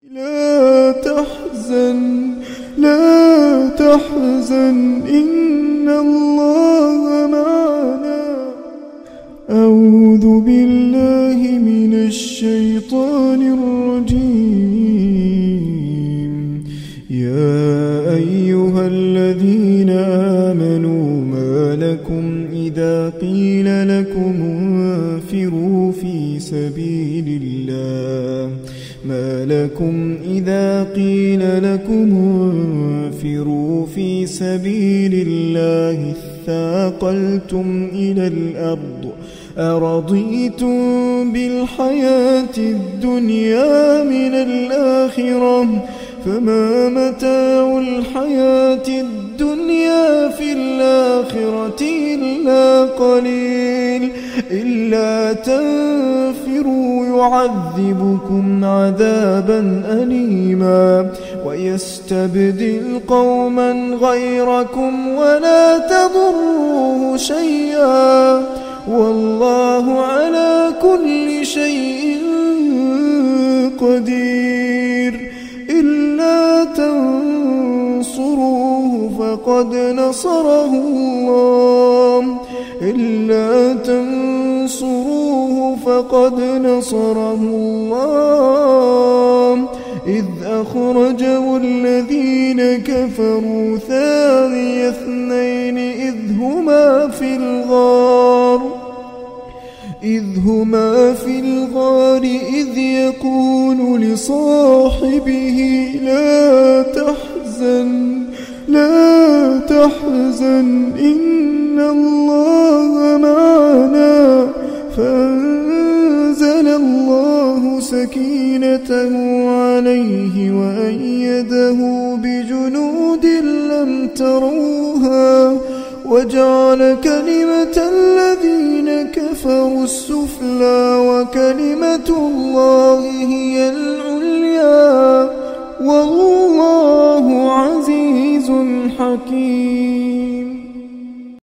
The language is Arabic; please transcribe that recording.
لا تحزن لا تحزن إن الله معنا. أعوذ بالله من الشيطان الرجيم. يا أيها الذين آمنوا ما لكم إذا قيل لكم انفروا في سبيل الله في سبيل الله اثاقلتم إلى الأرض أرضيتم بالحياة الدنيا من الآخرة فما متاع الحياة الدنيا في الآخرة إلا قليل. إلا تنفروا يعذبكم عذابا أليما ويستبدل قوما غيركم ولا تضروه شيئا والله على كل شيء قدير. إلا تنصروه فقد نصره الله إذ أخرجه الذين كفروا ثاني اثنين إذ هما في الغار إذ يقول لصاحبه لا تحزن إن الله معنا. فأنزل الله سكينته عليه وأيده بجنود لم تروها وجعل كلمة الذين كفروا السفلى وكلمة الله هي العليا والله عزيز حكيم.